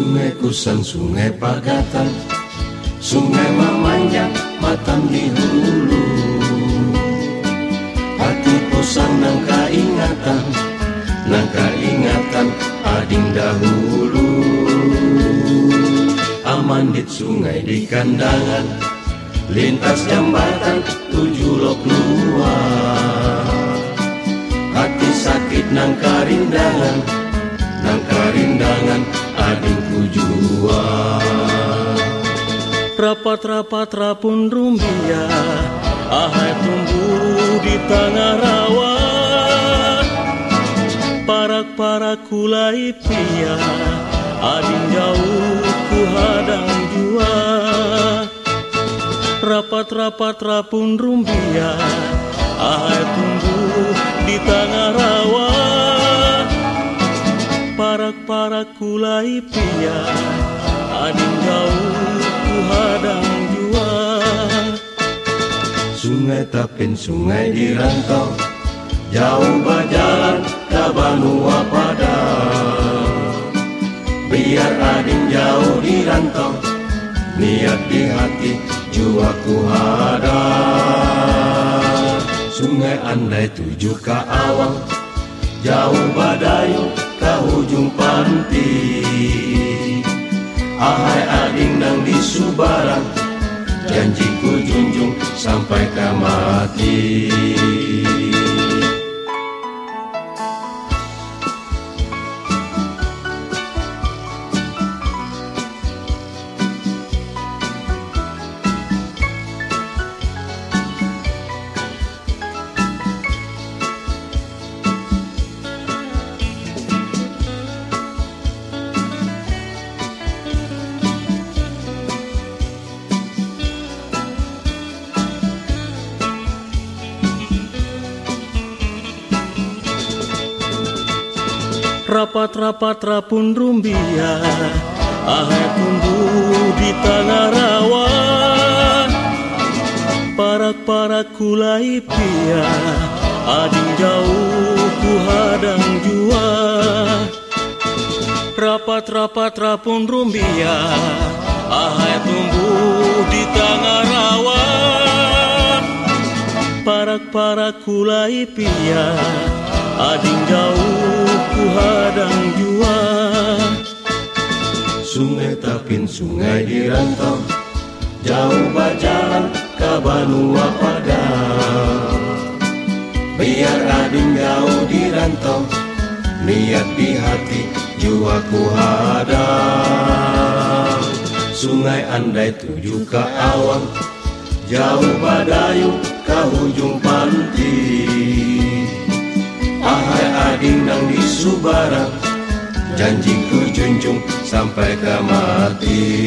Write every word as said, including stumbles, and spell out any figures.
Sungai Kusang, Sungai Pagatan, sungai memanjang matam di hulu. Hati posang nangka ingatan, nangka ingatan ading dahulu. Amandit sungai di kandangan, lintas jambatan tujuh lok luar. Hati sakit nangka rindangan, nangka rindangan adingku jua. Rapat-rapat rapun rumbia, ahai tumbuh di tengah rawa. Parak-parak kulai pia, ading jauh ku hadang jua. Rapat-rapat rapun rumbia, ahai tumbuh di tengah rawa. Parak-parak kulai pia, ading jauh ku hadang jua. Sungai Tapin, sungai di rantau, jauh berjalan ke Banua Padang. Biar ading jauh di rantau, niat di hati jua ku hadang. Sungai Andai tuju ke awang, jauh badayu ke ujung panti. Ahai ading nang di Subarang, janjiku junjung sampai ke mati. Rapat-rapat rapun rumbia, ahai tumbuh di tengah rawa. Parak-parak kulai pia, ading jauh ku hadang jua. Rapat-rapat rapun rumbia, ahai tumbuh di tengah rawa. Parak-parak kulai pia, ading jauh ku hadang jua. Sungai Tapin, sungai di rantau, jauh berjalan ke Banua Padang. Biar ading jauh di rantau, niat di hati jua ku hadang. Sungai Andai tuju ke awang, jauh badayu ke ujung panti. Ahai ading nang di Subarang, janjiku junjung sampai ke mati.